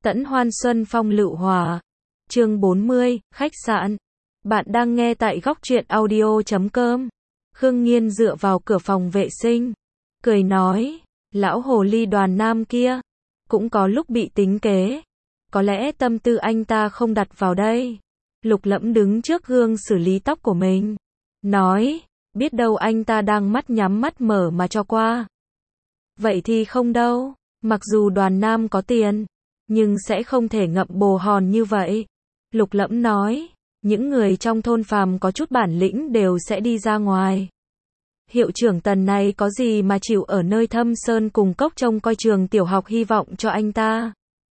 Tẫn hoan xuân phong lựu hòa. Chương 40, khách sạn. Bạn đang nghe tại góc truyện audio.com. Khương Nghiên dựa vào cửa phòng vệ sinh, cười nói, lão hồ ly Đoàn Nam kia, cũng có lúc bị tính kế. Có lẽ tâm tư anh ta không đặt vào đây. Lục Lẫm đứng trước gương xử lý tóc của mình, nói, biết đâu anh ta đang mắt nhắm mắt mở mà cho qua. Vậy thì không đâu, mặc dù Đoàn Nam có tiền, nhưng sẽ không thể ngậm bồ hòn như vậy. Lục Lẫm nói, những người trong thôn phàm có chút bản lĩnh đều sẽ đi ra ngoài. Hiệu trưởng Tần này có gì mà chịu ở nơi thâm sơn cùng cốc trông coi trường tiểu học hy vọng cho anh ta.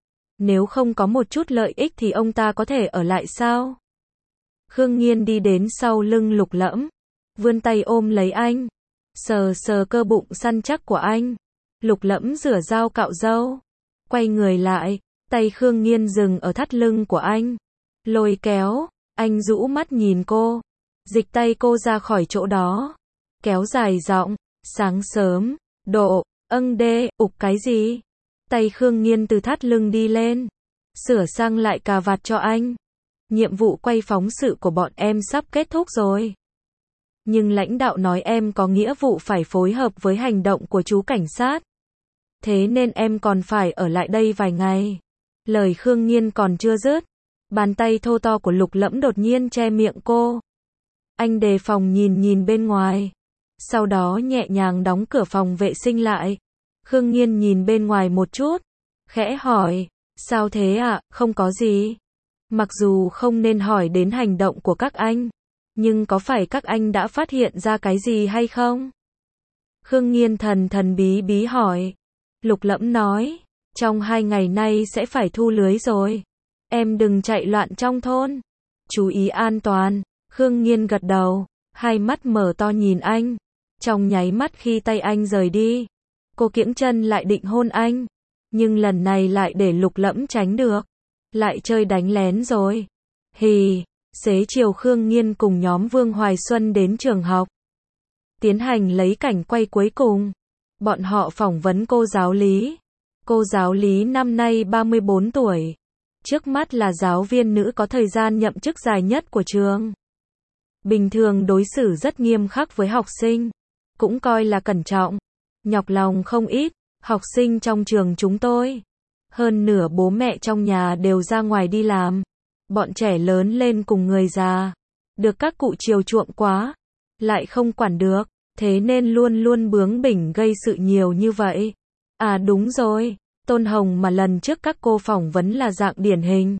Nếu không có một chút lợi ích thì ông ta có thể ở lại sao? Khương Nghiên đi đến sau lưng Lục Lẫm, vươn tay ôm lấy anh, sờ sờ cơ bụng săn chắc của anh. Lục Lẫm rửa dao cạo râu, quay người lại, tay Khương Nghiên dừng ở thắt lưng của anh, lôi kéo, anh rũ mắt nhìn cô, dịch tay cô ra khỏi chỗ đó, kéo dài giọng, sáng sớm, độ, đê, ục cái gì? Tay Khương Nghiên từ thắt lưng đi lên, sửa sang lại cà vạt cho anh. Nhiệm vụ quay phóng sự của bọn em sắp kết thúc rồi. Nhưng lãnh đạo nói em có nghĩa vụ phải phối hợp với hành động của chú cảnh sát. Thế nên em còn phải ở lại đây vài ngày. Lời Khương Nghiên còn chưa dứt, bàn tay thô to của Lục Lẫm đột nhiên che miệng cô. Anh đề phòng nhìn bên ngoài, sau đó nhẹ nhàng đóng cửa phòng vệ sinh lại. Khương Nghiên nhìn bên ngoài một chút, khẽ hỏi, sao thế ạ? Không có gì. Mặc dù không nên hỏi đến hành động của các anh, nhưng có phải các anh đã phát hiện ra cái gì hay không? Khương Nghiên thần bí hỏi. Lục Lẫm nói, trong 2 ngày nay sẽ phải thu lưới rồi. Em đừng chạy loạn trong thôn. Chú ý an toàn. Khương Nghiên gật đầu, hai mắt mở to nhìn anh. Trong nháy mắt khi tay anh rời đi, cô kiễng chân lại định hôn anh. Nhưng lần này lại để Lục Lẫm tránh được. Lại chơi đánh lén rồi. Hì, xế chiều Khương Nghiên cùng nhóm Vương Hoài Xuân đến trường học, tiến hành lấy cảnh quay cuối cùng. Bọn họ phỏng vấn cô giáo lý. Cô giáo lý năm nay 34 tuổi. Trước mắt là giáo viên nữ có thời gian nhậm chức dài nhất của trường. Bình thường đối xử rất nghiêm khắc với học sinh, cũng coi là cẩn trọng, nhọc lòng không ít. Học sinh trong trường chúng tôi, hơn nửa bố mẹ trong nhà đều ra ngoài đi làm. Bọn trẻ lớn lên cùng người già, được các cụ chiều chuộng quá, lại không quản được, thế nên luôn luôn bướng bỉnh gây sự nhiều như vậy. À đúng rồi, Tôn Hồng mà lần trước các cô phỏng vấn là dạng điển hình.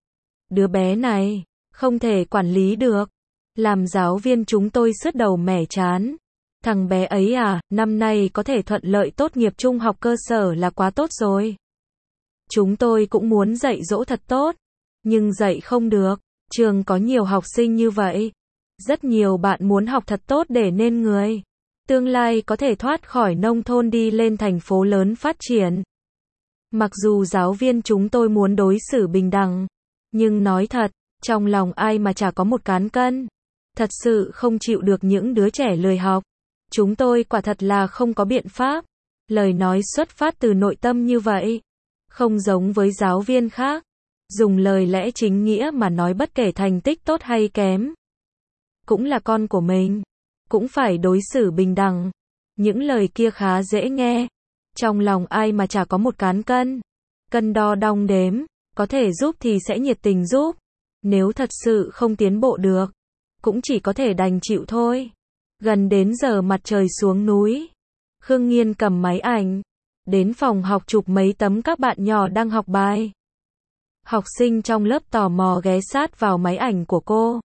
Đứa bé này, không thể quản lý được. Làm giáo viên chúng tôi sứt đầu mẻ chán. Thằng bé ấy à, năm nay có thể thuận lợi tốt nghiệp trung học cơ sở là quá tốt rồi. Chúng tôi cũng muốn dạy dỗ thật tốt, nhưng dạy không được. Trường có nhiều học sinh như vậy. Rất nhiều bạn muốn học thật tốt để nên người tương lai có thể thoát khỏi nông thôn đi lên thành phố lớn phát triển. Mặc dù giáo viên chúng tôi muốn đối xử bình đẳng, nhưng nói thật, trong lòng ai mà chả có một cán cân. Thật sự không chịu được những đứa trẻ lười học. Chúng tôi quả thật là không có biện pháp. Lời nói xuất phát từ nội tâm như vậy. Không giống với giáo viên khác. Dùng lời lẽ chính nghĩa mà nói bất kể thành tích tốt hay kém. Cũng là con của mình. Cũng phải đối xử bình đẳng. Những lời kia khá dễ nghe. Trong lòng ai mà chả có một cán cân. Cân đo đong đếm. Có thể giúp thì sẽ nhiệt tình giúp. Nếu thật sự không tiến bộ được, cũng chỉ có thể đành chịu thôi. Gần đến giờ mặt trời xuống núi, Khương Nghiên cầm máy ảnh, đến phòng học chụp mấy tấm các bạn nhỏ đang học bài. Học sinh trong lớp tò mò ghé sát vào máy ảnh của cô.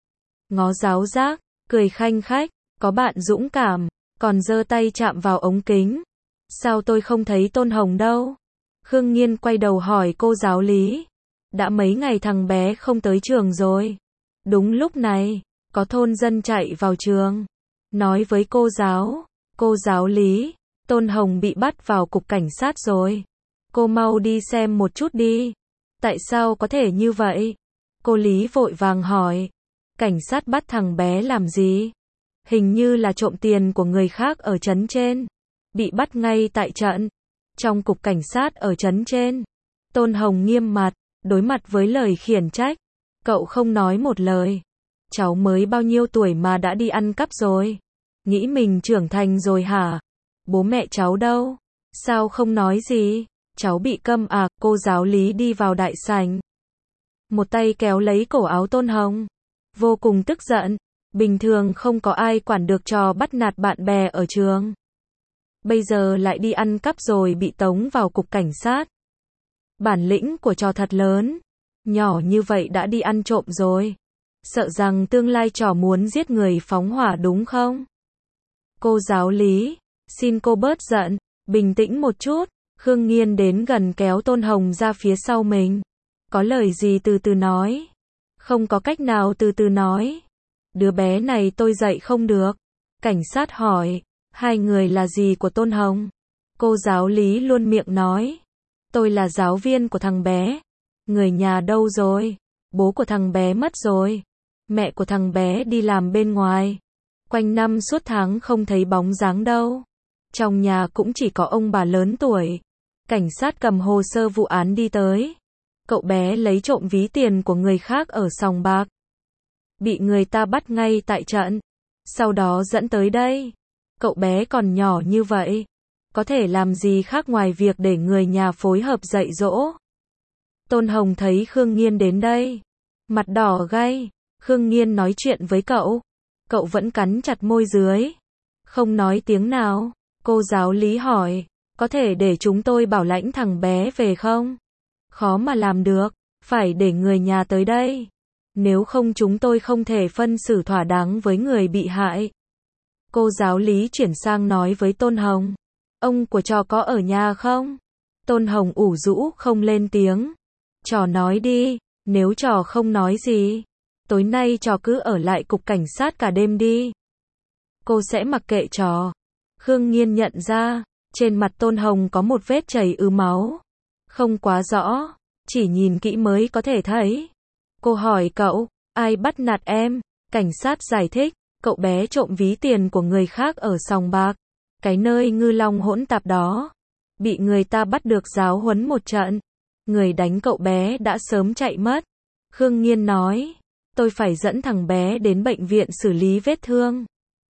Ngó giáo giác, cười khanh khách, có bạn dũng cảm, còn giơ tay chạm vào ống kính. Sao tôi không thấy Tôn Hồng đâu? Khương Nghiên quay đầu hỏi cô giáo lý. Đã mấy ngày thằng bé không tới trường rồi. Đúng lúc này, có thôn dân chạy vào trường, nói với cô giáo lý, Tôn Hồng bị bắt vào cục cảnh sát rồi. Cô mau đi xem một chút đi. Tại sao có thể như vậy? Cô Lý vội vàng hỏi. Cảnh sát bắt thằng bé làm gì? Hình như là trộm tiền của người khác ở trấn trên. Bị bắt ngay tại trận. Trong cục cảnh sát ở trấn trên, Tôn Hồng nghiêm mặt, đối mặt với lời khiển trách. Cậu không nói một lời. Cháu mới bao nhiêu tuổi mà đã đi ăn cắp rồi? Nghĩ mình trưởng thành rồi hả? Bố mẹ cháu đâu? Sao không nói gì? Cháu bị câm à? Cô giáo lý đi vào đại sảnh. Một tay kéo lấy cổ áo Tôn Hồng. Vô cùng tức giận. Bình thường không có ai quản được trò bắt nạt bạn bè ở trường. Bây giờ lại đi ăn cắp rồi bị tống vào cục cảnh sát. Bản lĩnh của trò thật lớn. Nhỏ như vậy đã đi ăn trộm rồi. Sợ rằng tương lai trò muốn giết người phóng hỏa đúng không? Cô giáo lý, xin cô bớt giận, bình tĩnh một chút. Khương Nghiên đến gần kéo Tôn Hồng ra phía sau mình. Có lời gì từ từ nói. Không có cách nào từ từ nói. Đứa bé này tôi dạy không được. Cảnh sát hỏi, hai người là gì của Tôn Hồng? Cô giáo lý luôn miệng nói. Tôi là giáo viên của thằng bé. Người nhà đâu rồi? Bố của thằng bé mất rồi. Mẹ của thằng bé đi làm bên ngoài. Quanh năm suốt tháng không thấy bóng dáng đâu. Trong nhà cũng chỉ có ông bà lớn tuổi. Cảnh sát cầm hồ sơ vụ án đi tới. Cậu bé lấy trộm ví tiền của người khác ở sòng bạc. Bị người ta bắt ngay tại trận. Sau đó dẫn tới đây. Cậu bé còn nhỏ như vậy. Có thể làm gì khác ngoài việc để người nhà phối hợp dạy dỗ. Tôn Hồng thấy Khương Nghiên đến đây. Mặt đỏ gay. Khương Nghiên nói chuyện với cậu. Cậu vẫn cắn chặt môi dưới. Không nói tiếng nào. Cô giáo lý hỏi. Có thể để chúng tôi bảo lãnh thằng bé về không? Khó mà làm được. Phải để người nhà tới đây. Nếu không chúng tôi không thể phân xử thỏa đáng với người bị hại. Cô giáo lý chuyển sang nói với Tôn Hồng. Ông của trò có ở nhà không? Tôn Hồng ủ rũ không lên tiếng. Trò nói đi, nếu trò không nói gì. Tối nay trò cứ ở lại cục cảnh sát cả đêm đi. Cô sẽ mặc kệ trò. Khương Nghiên nhận ra, trên mặt Tôn Hồng có một vết chảy ứ máu. Không quá rõ, chỉ nhìn kỹ mới có thể thấy. Cô hỏi cậu, ai bắt nạt em? Cảnh sát giải thích, cậu bé trộm ví tiền của người khác ở sòng bạc. Cái nơi ngư long hỗn tạp đó. Bị người ta bắt được giáo huấn một trận. Người đánh cậu bé đã sớm chạy mất. Khương Nghiên nói, tôi phải dẫn thằng bé đến bệnh viện xử lý vết thương.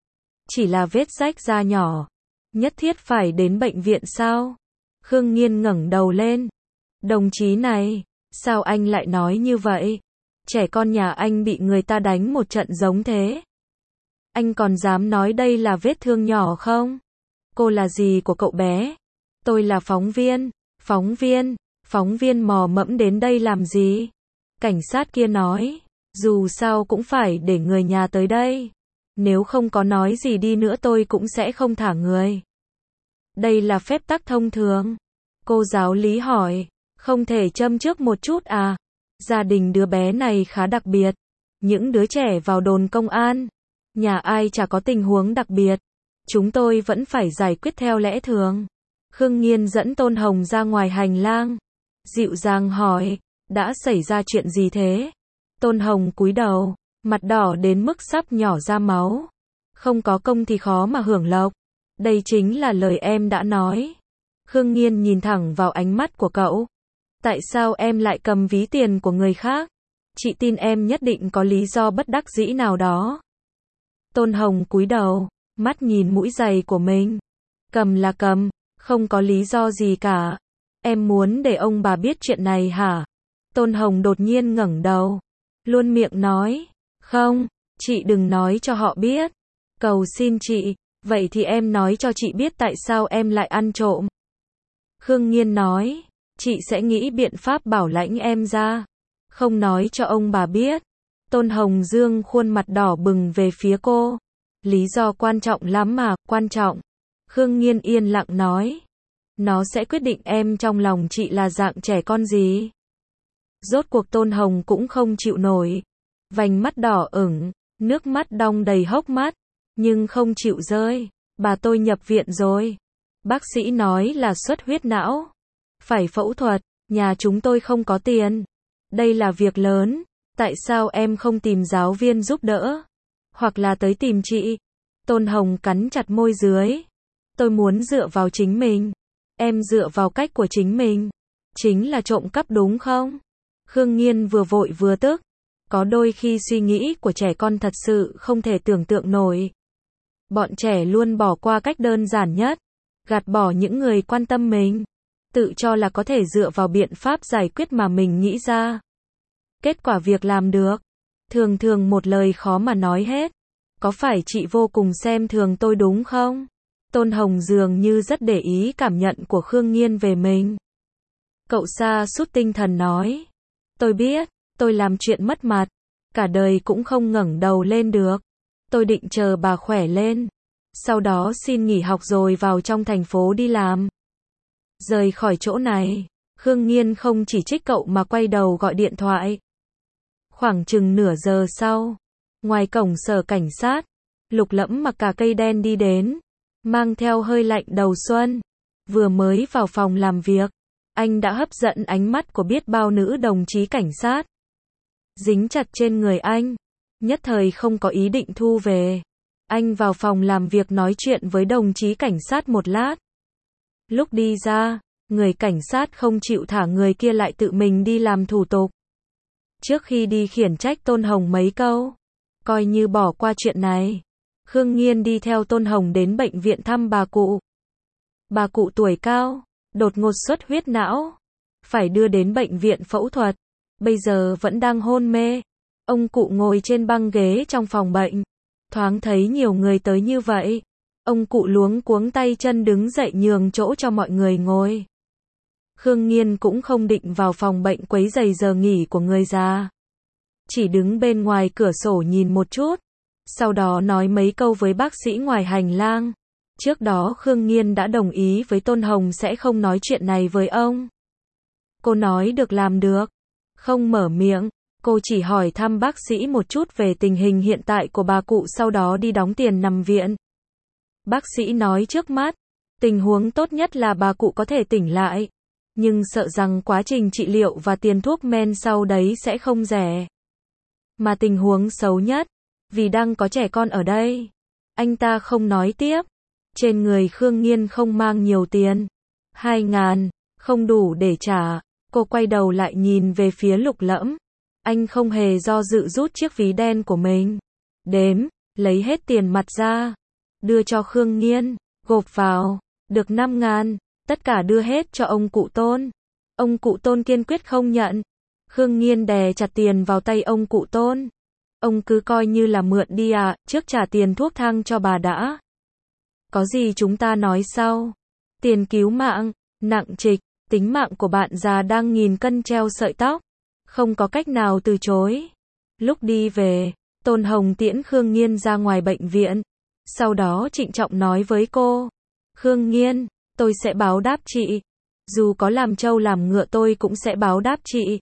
Chỉ là vết rách da nhỏ. Nhất thiết phải đến bệnh viện sao? Khương Nghiên ngẩng đầu lên. Đồng chí này, sao anh lại nói như vậy? Trẻ con nhà anh bị người ta đánh một trận giống thế. Anh còn dám nói đây là vết thương nhỏ không? Cô là gì của cậu bé? Tôi là phóng viên. Phóng viên mò mẫm đến đây làm gì? Cảnh sát kia nói, dù sao cũng phải để người nhà tới đây. Nếu không có nói gì đi nữa tôi cũng sẽ không thả người. Đây là phép tắc thông thường. Cô giáo lý hỏi, không thể châm chước một chút à? Gia đình đứa bé này khá đặc biệt. Những đứa trẻ vào đồn công an. Nhà ai chả có tình huống đặc biệt. Chúng tôi vẫn phải giải quyết theo lẽ thường. Khương Nghiên dẫn Tôn Hồng ra ngoài hành lang. Dịu dàng hỏi, đã xảy ra chuyện gì thế? Tôn Hồng cúi đầu, mặt đỏ đến mức sắp nhỏ ra máu. Không có công thì khó mà hưởng lộc. Đây chính là lời em đã nói. Khương Nghiên nhìn thẳng vào ánh mắt của cậu. Tại sao em lại cầm ví tiền của người khác? Chị tin em nhất định có lý do bất đắc dĩ nào đó. Tôn Hồng cúi đầu, mắt nhìn mũi giày của mình. Cầm là cầm, không có lý do gì cả. Em muốn để ông bà biết chuyện này hả? Tôn Hồng đột nhiên ngẩng đầu. Luôn miệng nói, không, chị đừng nói cho họ biết. Cầu xin chị, vậy thì em nói cho chị biết tại sao em lại ăn trộm. Khương Nghiên nói, chị sẽ nghĩ biện pháp bảo lãnh em ra. Không nói cho ông bà biết. Tôn Hồng dương khuôn mặt đỏ bừng về phía cô. Lý do quan trọng lắm mà, quan trọng. Khương Nghiên yên lặng nói. Nó sẽ quyết định em trong lòng chị là dạng trẻ con gì. Rốt cuộc Tôn Hồng cũng không chịu nổi. Vành mắt đỏ ửng, nước mắt đong đầy hốc mắt. Nhưng không chịu rơi. Bà tôi nhập viện rồi. Bác sĩ nói là xuất huyết não. Phải phẫu thuật, nhà chúng tôi không có tiền. Đây là việc lớn. Tại sao em không tìm giáo viên giúp đỡ? Hoặc là tới tìm chị? Tôn Hồng cắn chặt môi dưới. Tôi muốn dựa vào chính mình. Em dựa vào cách của chính mình. Chính là trộm cắp đúng không? Khương Nghiên vừa vội vừa tức. Có đôi khi suy nghĩ của trẻ con thật sự không thể tưởng tượng nổi. Bọn trẻ luôn bỏ qua cách đơn giản nhất, gạt bỏ những người quan tâm mình, tự cho là có thể dựa vào biện pháp giải quyết mà mình nghĩ ra. Kết quả việc làm được, thường thường một lời khó mà nói hết. Có phải chị vô cùng xem thường tôi đúng không? Tôn Hồng dường như rất để ý cảm nhận của Khương Nghiên về mình. Cậu sa sút tinh thần nói. Tôi biết, tôi làm chuyện mất mặt, cả đời cũng không ngẩng đầu lên được. Tôi định chờ bà khỏe lên, sau đó xin nghỉ học rồi vào trong thành phố đi làm. Rời khỏi chỗ này, Khương Nghiên không chỉ trích cậu mà quay đầu gọi điện thoại. Khoảng chừng nửa giờ sau, ngoài cổng sở cảnh sát, Lục Lẫm mặc cả cây đen đi đến, mang theo hơi lạnh đầu xuân. Vừa mới vào phòng làm việc, anh đã hấp dẫn ánh mắt của biết bao nữ đồng chí cảnh sát. Dính chặt trên người anh, nhất thời không có ý định thu về. Anh vào phòng làm việc nói chuyện với đồng chí cảnh sát một lát. Lúc đi ra, người cảnh sát không chịu thả người kia lại tự mình đi làm thủ tục. Trước khi đi khiển trách Tôn Hồng mấy câu, coi như bỏ qua chuyện này. Khương Nghiên đi theo Tôn Hồng đến bệnh viện thăm bà cụ. Bà cụ tuổi cao, đột ngột xuất huyết não, phải đưa đến bệnh viện phẫu thuật, bây giờ vẫn đang hôn mê. Ông cụ ngồi trên băng ghế trong phòng bệnh, thoáng thấy nhiều người tới như vậy, ông cụ luống cuống tay chân đứng dậy nhường chỗ cho mọi người ngồi. Khương Nghiên cũng không định vào phòng bệnh quấy rầy giờ nghỉ của người già, chỉ đứng bên ngoài cửa sổ nhìn một chút, sau đó nói mấy câu với bác sĩ ngoài hành lang. Trước đó Khương Nghiên đã đồng ý với Tôn Hồng sẽ không nói chuyện này với ông. Cô nói được làm được, không mở miệng, cô chỉ hỏi thăm bác sĩ một chút về tình hình hiện tại của bà cụ sau đó đi đóng tiền nằm viện. Bác sĩ nói trước mắt, tình huống tốt nhất là bà cụ có thể tỉnh lại, nhưng sợ rằng quá trình trị liệu và tiền thuốc men sau đấy sẽ không rẻ. Mà tình huống xấu nhất, vì đang có trẻ con ở đây, anh ta không nói tiếp. Trên người Khương Nghiên không mang nhiều tiền, 2.000, không đủ để trả. Cô quay đầu lại nhìn về phía Lục Lẫm. Anh không hề do dự rút chiếc ví đen của mình, đếm, lấy hết tiền mặt ra, đưa cho Khương Nghiên, gộp vào, được 5.000, tất cả đưa hết cho ông cụ Tôn. Ông cụ Tôn kiên quyết không nhận. Khương Nghiên đè chặt tiền vào tay ông cụ Tôn. Ông cứ coi như là mượn đi à, trước trả tiền thuốc thang cho bà đã. Có gì chúng ta nói sau. Tiền cứu mạng, nặng trịch, tính mạng của bạn già đang nghìn cân treo sợi tóc. Không có cách nào từ chối. Lúc đi về, Tôn Hồng tiễn Khương Nghiên ra ngoài bệnh viện. Sau đó trịnh trọng nói với cô. Khương Nghiên, tôi sẽ báo đáp chị. Dù có làm trâu làm ngựa tôi cũng sẽ báo đáp chị.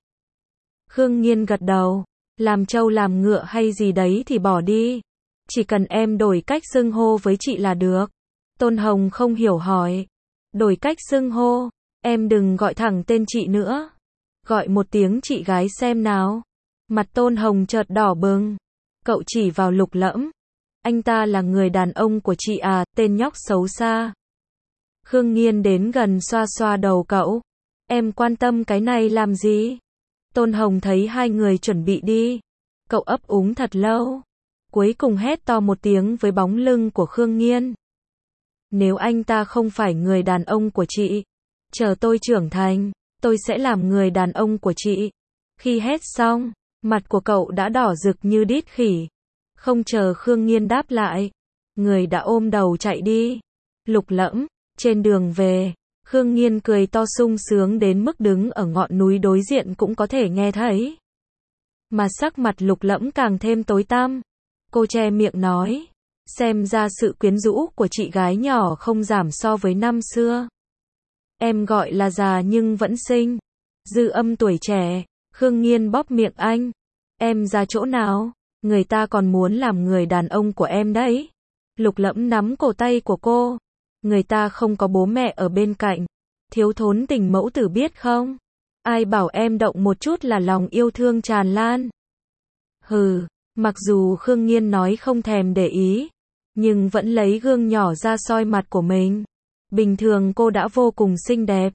Khương Nghiên gật đầu. Làm trâu làm ngựa hay gì đấy thì bỏ đi. Chỉ cần em đổi cách xưng hô với chị là được. Tôn Hồng không hiểu hỏi. Đổi cách xưng hô, em đừng gọi thẳng tên chị nữa. Gọi một tiếng chị gái xem nào. Mặt Tôn Hồng chợt đỏ bừng. Cậu chỉ vào Lục Lẫm. Anh ta là người đàn ông của chị à, tên nhóc xấu xa. Khương Nghiên đến gần xoa xoa đầu cậu. Em quan tâm cái này làm gì? Tôn Hồng thấy hai người chuẩn bị đi. Cậu ấp úng thật lâu. Cuối cùng hét to một tiếng với bóng lưng của Khương Nghiên. Nếu anh ta không phải người đàn ông của chị, chờ tôi trưởng thành, tôi sẽ làm người đàn ông của chị. Khi hét xong, mặt của cậu đã đỏ rực như đít khỉ. Không chờ Khương Nghiên đáp lại, người đã ôm đầu chạy đi. Lục Lẫm, trên đường về, Khương Nghiên cười to sung sướng đến mức đứng ở ngọn núi đối diện cũng có thể nghe thấy. Mà sắc mặt Lục Lẫm càng thêm tối tăm. Cô che miệng nói, xem ra sự quyến rũ của chị gái nhỏ không giảm so với năm xưa. Em gọi là già nhưng vẫn xinh. Dư âm tuổi trẻ. Khương Nghiên bóp miệng anh. Em ra chỗ nào? Người ta còn muốn làm người đàn ông của em đấy. Lục Lẫm nắm cổ tay của cô. Người ta không có bố mẹ ở bên cạnh. Thiếu thốn tình mẫu tử biết không? Ai bảo em động một chút là lòng yêu thương tràn lan. Hừ, mặc dù Khương Nghiên nói không thèm để ý, nhưng vẫn lấy gương nhỏ ra soi mặt của mình. Bình thường cô đã vô cùng xinh đẹp,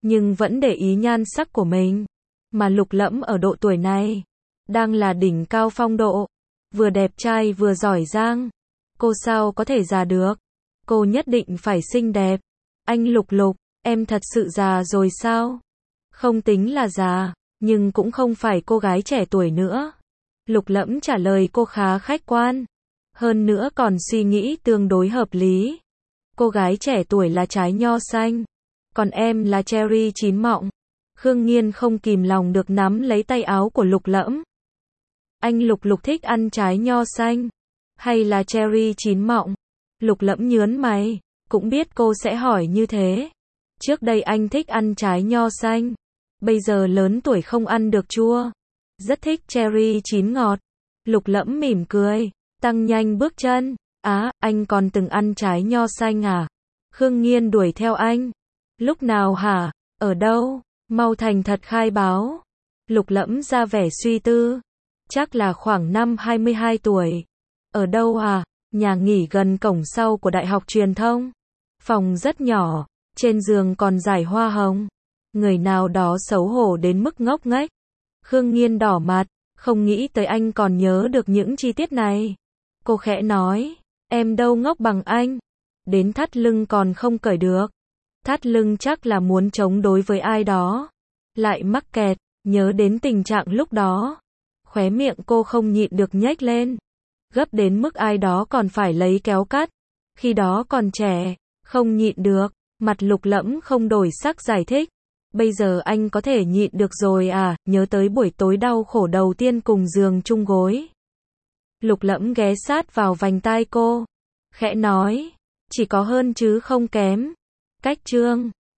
nhưng vẫn để ý nhan sắc của mình. Mà Lục Lẫm ở độ tuổi này, đang là đỉnh cao phong độ, vừa đẹp trai vừa giỏi giang. Cô sao có thể già được? Cô nhất định phải xinh đẹp. Anh Lục Lục, em thật sự già rồi sao? Không tính là già, nhưng cũng không phải cô gái trẻ tuổi nữa. Lục Lẫm trả lời cô khá khách quan, hơn nữa còn suy nghĩ tương đối hợp lý. Cô gái trẻ tuổi là trái nho xanh, còn em là cherry chín mọng. Khương Nghiên không kìm lòng được nắm lấy tay áo của Lục Lẫm. Anh Lục Lục thích ăn trái nho xanh, hay là cherry chín mọng? Lục Lẫm nhớn mày, cũng biết cô sẽ hỏi như thế. Trước đây anh thích ăn trái nho xanh, bây giờ lớn tuổi không ăn được chua, rất thích cherry chín ngọt. Lục Lẫm mỉm cười, tăng nhanh bước chân. Anh còn từng ăn trái nho xanh à? Khương Nghiên đuổi theo anh. Lúc nào hả? Ở đâu? Mau thành thật khai báo. Lục Lẫm ra vẻ suy tư. Chắc là khoảng năm 22 tuổi. Ở đâu à? Nhà nghỉ gần cổng sau của Đại học Truyền thông. Phòng rất nhỏ, trên giường còn dải hoa hồng. Người nào đó xấu hổ đến mức ngốc nghếch. Khương Nghiên đỏ mặt, không nghĩ tới anh còn nhớ được những chi tiết này. Cô khẽ nói, em đâu ngốc bằng anh. Đến thắt lưng còn không cởi được. Thắt lưng chắc là muốn chống đối với ai đó. Lại mắc kẹt, nhớ đến tình trạng lúc đó. Khóe miệng cô không nhịn được nhếch lên. Gấp đến mức ai đó còn phải lấy kéo cắt. Khi đó còn trẻ, không nhịn được. Mặt Lục Lẫm không đổi sắc giải thích. Bây giờ anh có thể nhịn được rồi à? Nhớ tới buổi tối đau khổ đầu tiên cùng giường chung gối. Lục Lẫm ghé sát vào vành tai cô, khẽ nói, chỉ có hơn chứ không kém. Cách chương